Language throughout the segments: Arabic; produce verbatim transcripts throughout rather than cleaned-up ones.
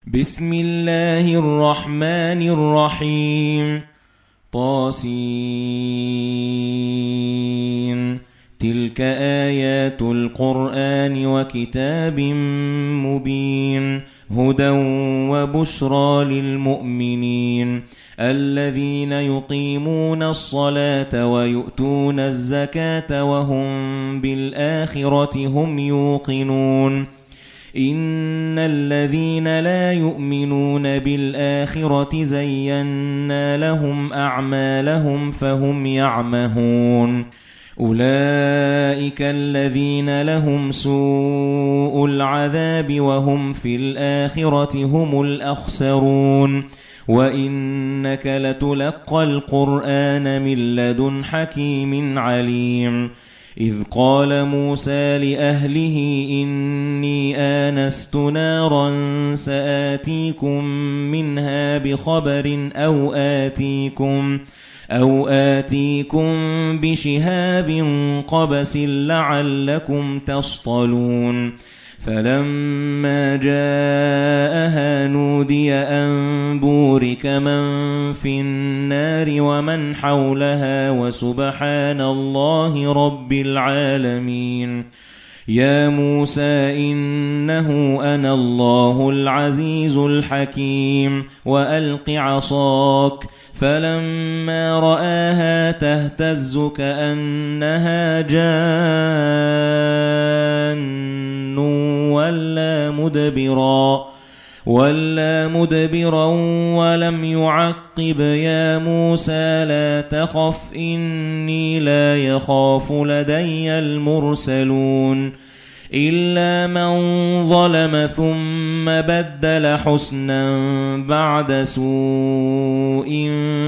بسم الله الرحمن الرحيم. طاسين. تلك آيات القرآن وكتاب مبين هدى وبشرى للمؤمنين الذين يقيمون الصلاة ويؤتون الزكاة وهم بالآخرة هم يوقنون. إن الذين لا يؤمنون بالآخرة زينا لهم أعمالهم فهم يعمهون. أولئك الذين لهم سوء العذاب وهم في الآخرة هم الأخسرون. وإنك لتلقى القرآن من لدن حكيم عليم. إذ قال موسى لأهله إني آنست نارا سآتيكم منها بخبر أو آتيكم أو آتيكم بشهاب قبس لعلكم تصطلون. فلما جاءها نودي أن بورك من في النار ومن حولها وسبحان الله رب العالمين. يا موسى إنه أنا الله العزيز الحكيم وألق عصاك. فلما رآها تهتز كأنها جان ولا مدبرا ولا مدبرا ولم يعقب. يا موسى لا تخف إني لا يخاف لدي المرسلون. إلا من ظلم ثم بدل حسنا بعد سوء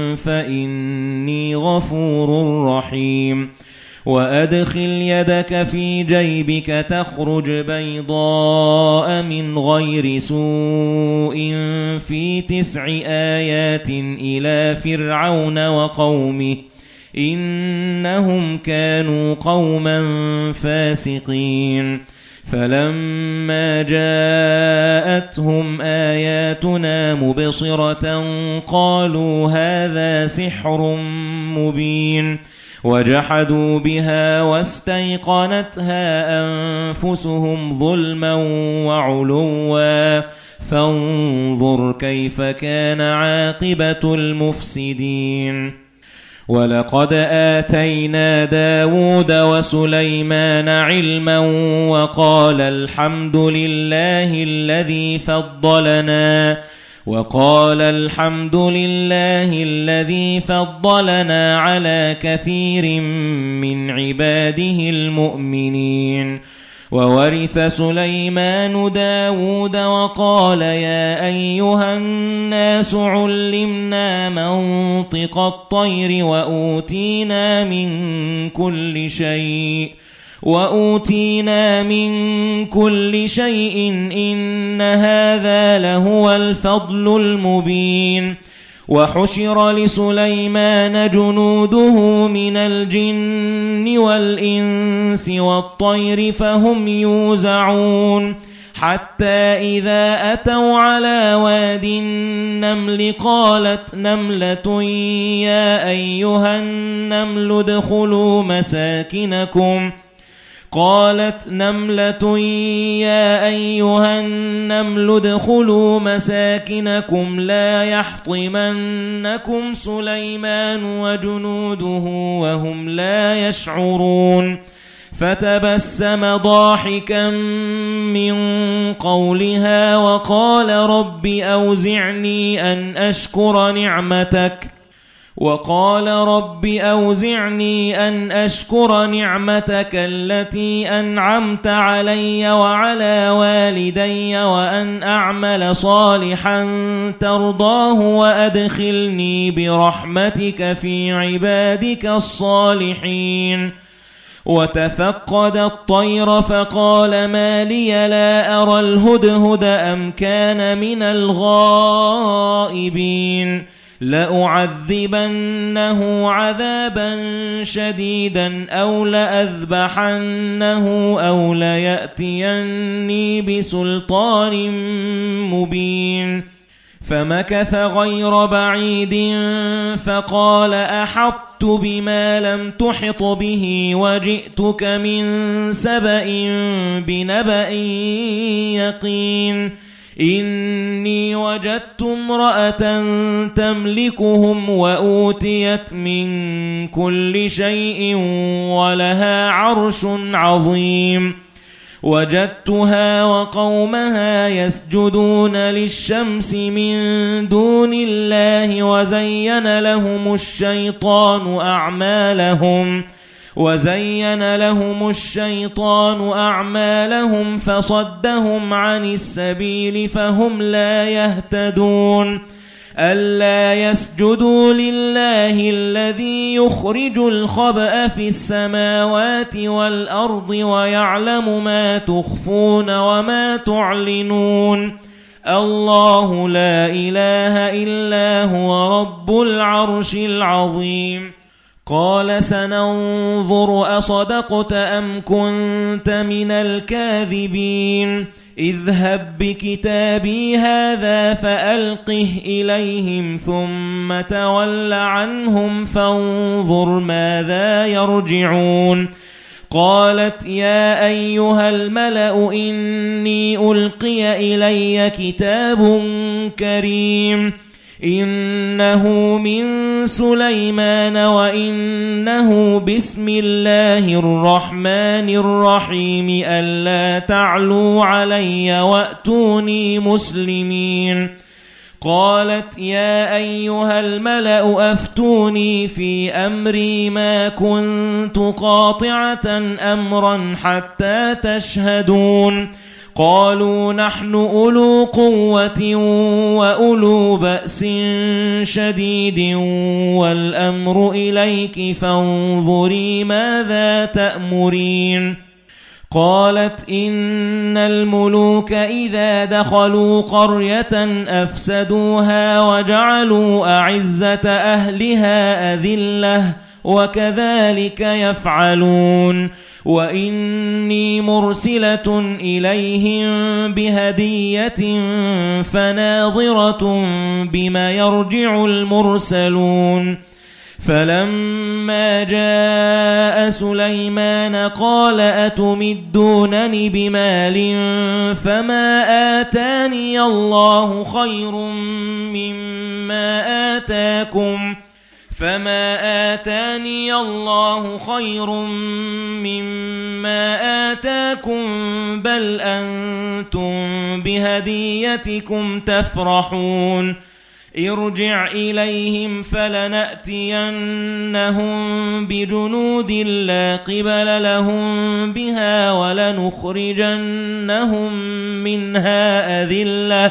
فإني غفور رحيم. وأدخل يدك في جيبك تخرج بيضاء من غير سوء في تسع آيات إلى فرعون وقومه إنهم كانوا قوما فاسقين. فلما جاءتهم آياتنا مبصرة قالوا هذا سحر مبين. وجحدوا بها واستيقنتها أنفسهم ظلما وعلوا فانظر كيف كان عاقبة المفسدين. ولقد آتينا داود وسليمان علما وقال الحمد لله الذي فضلنا وقال الحمد لله الذي فضلنا على كثير من عباده المؤمنين. وورث سليمان داود وقال يا أيها الناس علمنا منطق الطير وأوتينا من كل شيء وأوتينا من كل شيء إن هذا لهو الفضل المبين. وحشر لسليمان جنوده من الجن والإنس والطير فهم يوزعون. حتى إذا أتوا على واد النمل قالت نملة يا أيها النمل ادخلوا مساكنكم قالت نملة يا أيها النمل ادخلوا مساكنكم لا يحطمنكم سليمان وجنوده وهم لا يشعرون. فتبسم ضاحكا من قولها وقال رب أوزعني أن أشكر نعمتك وقال رب أوزعني أن أشكر نعمتك التي أنعمت علي وعلى والدي وأن أعمل صالحا ترضاه وأدخلني برحمتك في عبادك الصالحين. وتفقد الطير فقال ما لي لا أرى الهدهد أم كان من الغائبين. لأعذبنه عذابا شديدا أو لأذبحنه أو ليأتيني بسلطان مبين فمكث غير بعيد فقال أحطت بما لم تحط به وجئتك من سبأ بنبأ يقين إني وجدت امرأة تملكهم وأوتيت من كل شيء ولها عرش عظيم وجدتها وقومها يسجدون للشمس من دون الله وزين لهم الشيطان أعمالهم وزين لهم الشيطان أعمالهم فصدهم عن السبيل فهم لا يهتدون ألا يسجدوا لله الذي يخرج الخبأ في السماوات والأرض ويعلم ما تخفون وما تعلنون الله لا إله إلا هو رب العرش العظيم قال سننظر أصدقت أم كنت من الكاذبين اذهب بكتابي هذا فألقه إليهم ثم تول عنهم فانظر ماذا يرجعون قالت يا أيها الملأ إني ألقي إلي كتاب كريم إنه من سليمان وإنه بسم الله الرحمن الرحيم ألا تعلوا علي وأتوني مسلمين قالت يا أيها الملأ أفتوني في أمري ما كنت قاطعة أمرا حتى تشهدون قالوا نحن أولو قوة وأولو بأس شديد والأمر إليك فانظري ماذا تأمرين قالت إن الملوك إذا دخلوا قرية أفسدوها وجعلوا أعزة أهلها أذلة وكذلك يفعلون وإني مرسلة إليهم بهدية فناظرة بما يرجع المرسلون فلما جاء سليمان قال أتمدونني بمال فما آتاني الله خير مما آتاكم فما آتاني الله خير مما آتاكم بل أنتم بهديتكم تفرحون ارجع إليهم فلنأتينهم بجنود لا قبل لهم بها ولنخرجنهم منها أذلة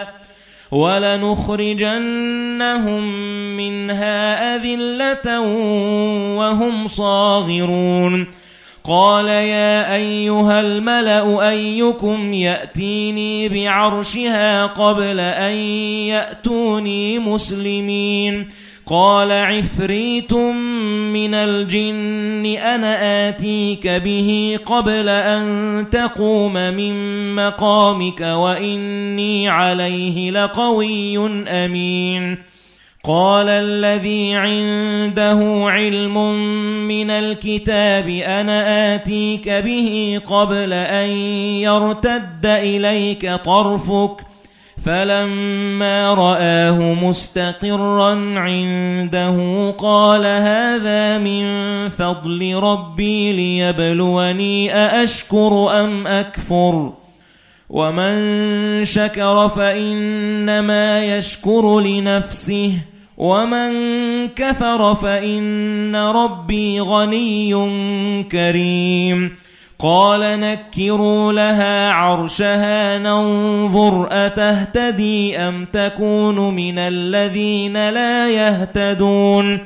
ولنخرجنهم منها أذلة وهم صاغرون قال يا أيها الملأ أيكم يأتيني بعرشها قبل أن يأتوني مسلمين قال عفريت من الجن أنا آتيك به قبل أن تقوم من مقامك وإني عليه لقوي أمين قال الذي عنده علم من الكتاب أنا آتيك به قبل أن يرتد إليك طرفك فلما رآه مستقرا عنده قال هذا من فضل ربي ليبلوني أأشكر أم أكفر ومن شكر فإنما يشكر لنفسه ومن كفر فإن ربي غني كريم قال نكروا لها عرشها ننظر أتهتدي أم تكون من الذين لا يهتدون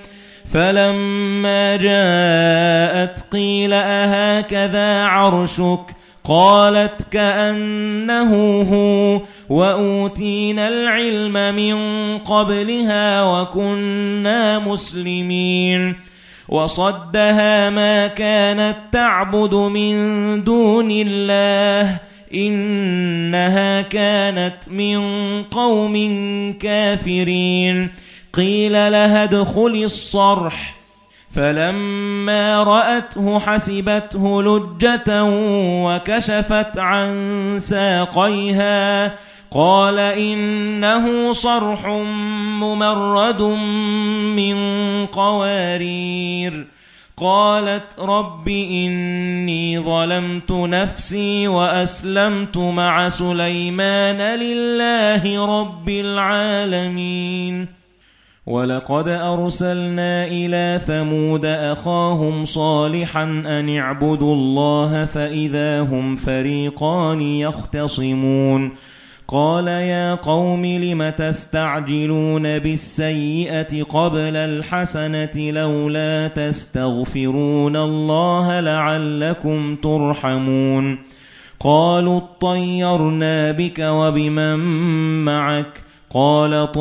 فلما جاءت قيل أهكذا عرشك قالت كأنه هو وأوتينا العلم من قبلها وكنا مسلمين وصدها ما كانت تعبد من دون الله إنها كانت من قوم كافرين قيل لها ادخلي الصرح فلما رأته حسبته لجة وكشفت عن ساقيها قال إنه صرح ممرد من قوارير قالت رب إني ظلمت نفسي وأسلمت مع سليمان لله رب العالمين ولقد أرسلنا إلى ثمود أخاهم صالحا أن اعبدوا الله فإذا هم فريقان يختصمون قال يا قوم لم تستعجلون بالسيئة قبل الحسنة لولا تستغفرون الله لعلكم ترحمون قالوا اطيرنا بك وبمن معك قال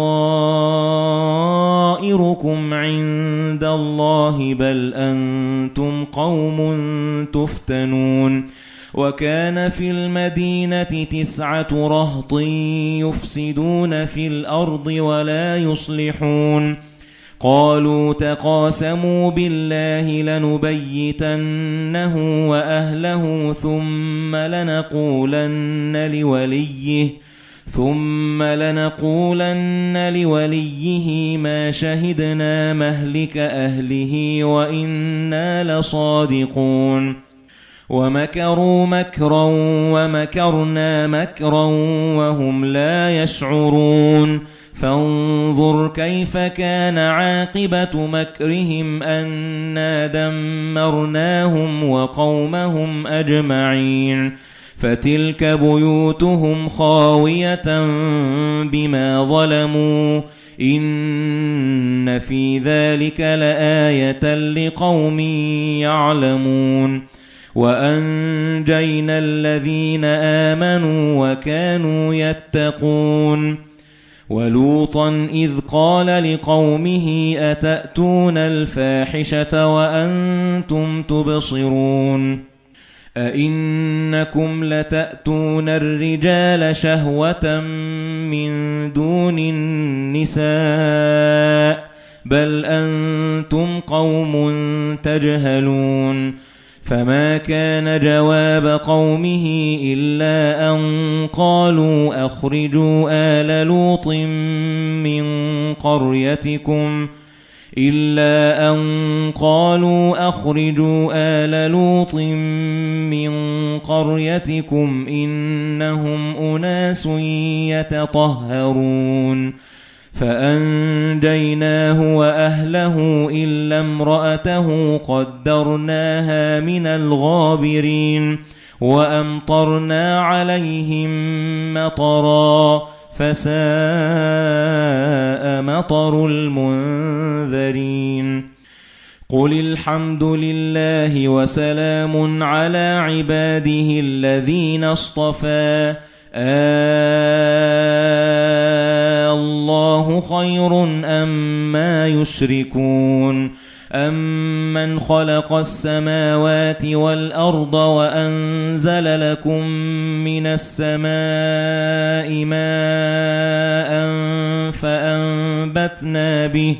طائركم عند الله بل أنتم قوم تفتنون وكان في المدينة تسعة رهط يفسدون في الأرض ولا يصلحون قالوا تقاسموا بالله لنبيتنه وأهله ثم لنقولن لوليه ثم لنقولن لوليه ما شهدنا مهلك أهله وإنا لصادقون ومكروا مكرا ومكرنا مكرا وهم لا يشعرون فانظر كيف كان عاقبة مكرهم أنا دمرناهم وقومهم أجمعين فتلك بيوتهم خاوية بما ظلموا إن في ذلك لآية لقوم يعلمون وأنجينا الذين آمنوا وكانوا يتقون ولوطا إذ قال لقومه أتأتون الفاحشة وأنتم تبصرون أئنكم لتأتون الرجال شهوة من دون النساء بل أنتم قوم تجهلون فما كان جواب قومه إلا أن قالوا أخرجوا آل لوط من قريتكم إلا أن قالوا أخرجوا آل لوط من قريتكم إنهم أناس يتطهرون فأنجيناه وأهله إلا امرأته قدرناها من الغابرين وأمطرنا عليهم مطرا فساء مطر المنذرين قل الحمد لله وسلام على عباده الذين اصطفى الله خير أما يشركون أمن خلق السماوات والأرض وأنزل لكم من السماء ماء فأنبتنا به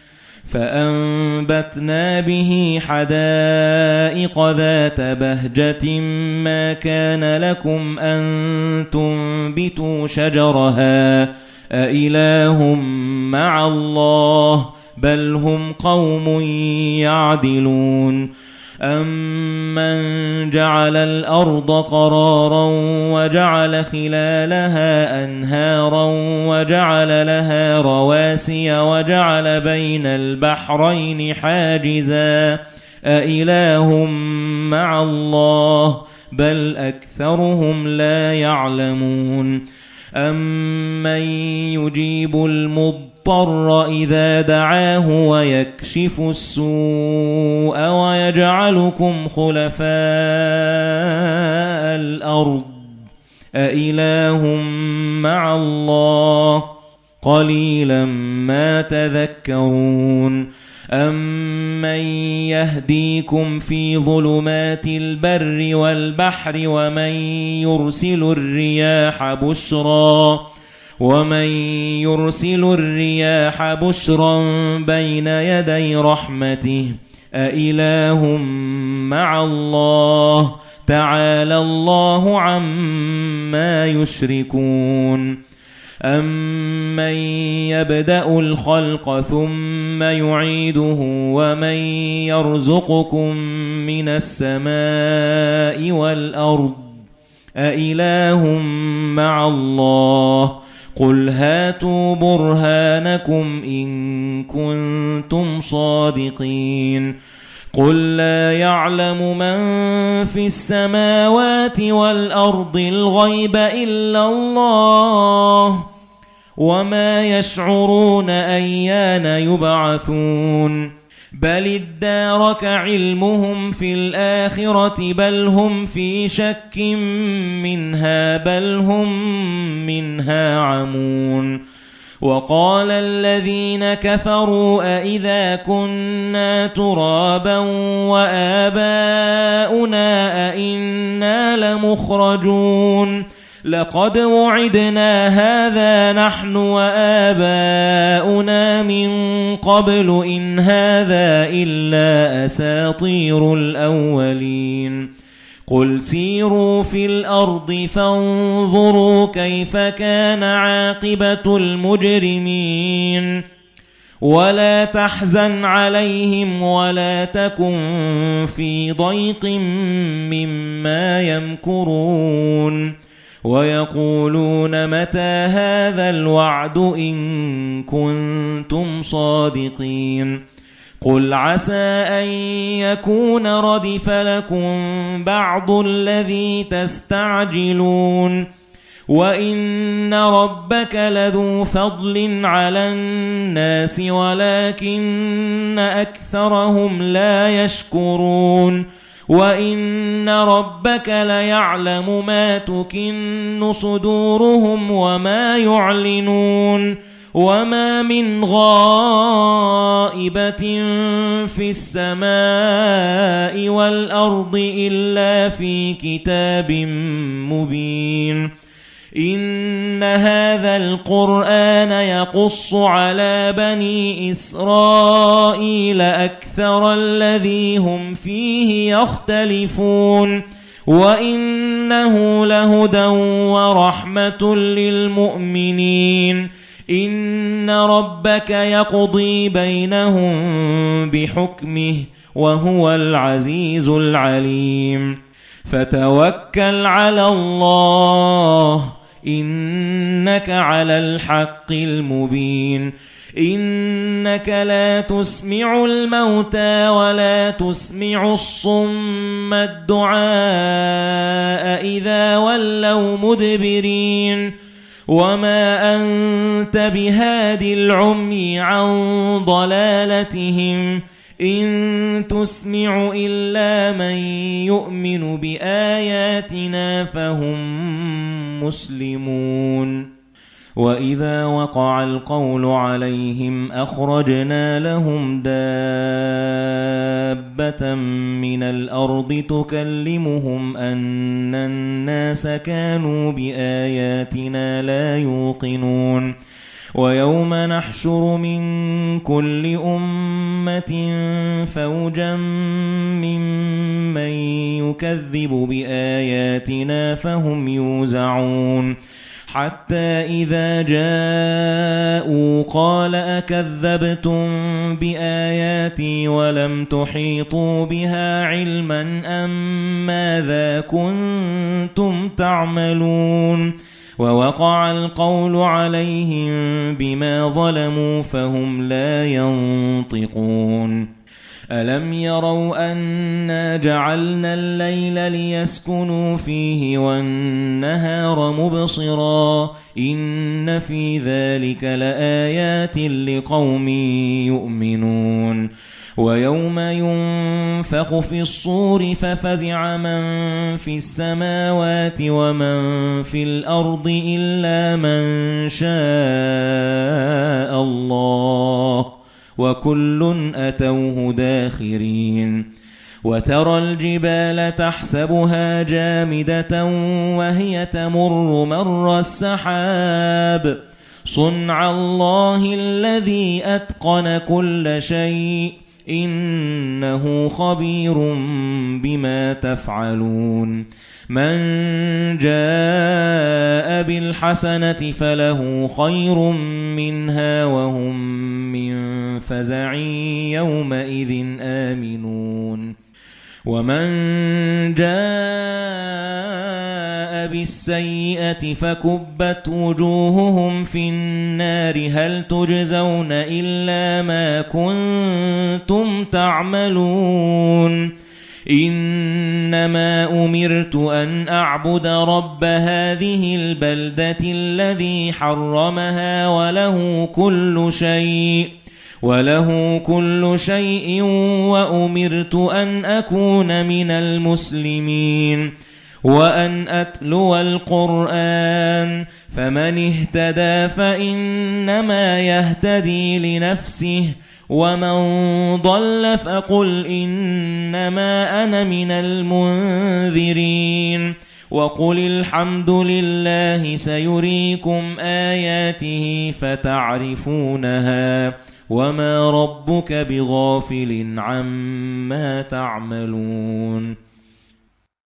فأنبتنا به حدائق ذات بهجة ما كان لكم أن تنبتوا شجرها أإله مع الله بل هم قوم يعدلون أمن جعل الأرض قرارا وجعل خلالها أنهارا وجعل لها رواسي وجعل بين البحرين حاجزا أإله مع الله بل أكثرهم لا يعلمون أمن يجيب المضطر المضطر إذا دعاه ويكشف السوء ويجعلكم خلفاء الأرض أإله مع الله قليلا ما تذكرون أمن يهديكم في ظلمات البر والبحر ومن يرسل الرياح بشرا ومن يرسل الرياح بشرا بين يدي رحمته أإله مع الله تعالى الله عما يشركون أمن يبدأ الخلق ثم يعيده ومن يرزقكم من السماء والأرض أإله مع الله قل هاتوا برهانكم إن كنتم صادقين قل لا يعلم من في السماوات والأرض الغيب إلا الله وما يشعرون أيان يبعثون بل ادارك علمهم في الآخرة بل هم في شك منها بل هم منها عمون وقال الذين كفروا أئذا كنا ترابا وآباؤنا أئنا لمخرجون لقد وعدنا هذا نحن وآباؤنا من قبل إن هذا إلا أساطير الأولين قل سيروا في الأرض فانظروا كيف كان عاقبة المجرمين ولا تحزن عليهم ولا تكن في ضيق مما يمكرون ويقولون متى هذا الوعد إن كنتم صادقين قل عسى أن يكون ردف لكم بعض الذي تستعجلون وإن ربك لذو فضل على الناس ولكن أكثرهم لا يشكرون وإن ربك ليعلم ما تكن صدورهم وما يعلنون وما من غائبة في السماء والأرض إلا في كتاب مبين إن هذا القرآن يقص على بني إسرائيل أكثر الذي هم فيه يختلفون وإنه لهدى ورحمة للمؤمنين إن ربك يقضي بينهم بحكمه وهو العزيز العليم فتوكل على الله إنك على الحق المبين إنك لا تسمع الموتى ولا تسمع الصم الدعاء إذا ولوا مدبرين وما أنت بهادي العمي عن ضلالتهم إن تسمع إلا من يؤمن بآياتنا فهم مسلمون وإذا وقع القول عليهم أخرجنا لهم دابة من الأرض تكلمهم أن الناس كانوا بآياتنا لا يوقنون ويوم نحشر من كل أمة فوجا ممن يكذب بآياتنا فهم يوزعون حتى إذا جاءوا قال أكذبتم بآياتي ولم تحيطوا بها علما أم ماذا كنتم تعملون ووقع القول عليهم بما ظلموا فهم لا ينطقون أَلَمْ يَرَوْا أَنَّا جَعَلْنَا اللَّيْلَ لِيَسْكُنُوا فِيهِ وَالنَّهَارَ مُبْصِرًا إِنَّ فِي ذَلِكَ لَآيَاتٍ لِقَوْمٍ يُؤْمِنُونَ وَيَوْمَ يُنفَخُ فِي الصُّورِ فَفَزِعَ مَن فِي السَّمَاوَاتِ وَمَن فِي الْأَرْضِ إِلَّا مَن شَاءَ اللَّهُ وَكُلٌّ أَتَوْهُ دَاخِرِينَ وَتَرَى الْجِبَالَ تَحْسَبُهَا جَامِدَةً وَهِيَ تَمُرُّ مَرَّ السَّحَابِ صُنْعَ اللَّهِ الَّذِي أَتْقَنَ كُلَّ شَيْءٍ إِنَّهُ خَبِيرٌ بِمَا تَفْعَلُونَ مَنْ جَاءَ بِالْحَسَنَةِ فَلَهُ خَيْرٌ مِنْهَا وَهُمْ مِنْ فَزَعٍ يَوْمَئِذٍ آمِنُونَ وَمَنْ جَاءَ بِالسَّيِّئَةِ فَكُبَّتْ وُجُوهُهُمْ فِي النَّارِ هَلْ تُجْزَوْنَ إِلَّا مَا كُنْتُمْ تَعْمَلُونَ إِنَّمَا أُمِرْتُ أَنْ أَعْبُدَ رَبَّ هَذِهِ الْبَلْدَةِ الَّذِي حَرَّمَهَا وَلَهُ كُلُّ شَيْءٍ وَلَهُ كُلُّ شَيْءٍ وَأُمِرْتُ أَنْ أَكُونَ مِنَ الْمُسْلِمِينَ وَأَنْ أَتْلُوَ الْقُرْآنَ فَمَنِ اهْتَدَى فَإِنَّمَا يَهْتَدِي لِنَفْسِهِ وَمَنْ ضَلَّ فَقُلْ إِنَّمَا أَنَا مِنَ الْمُنذِرِينَ وَقُلِ الْحَمْدُ لِلَّهِ سَيُرِيكُمْ آيَاتِهِ فَتَعْرِفُونَهَا وَمَا رَبُّكَ بِغَافِلٍ عَمَّا تَعْمَلُونَ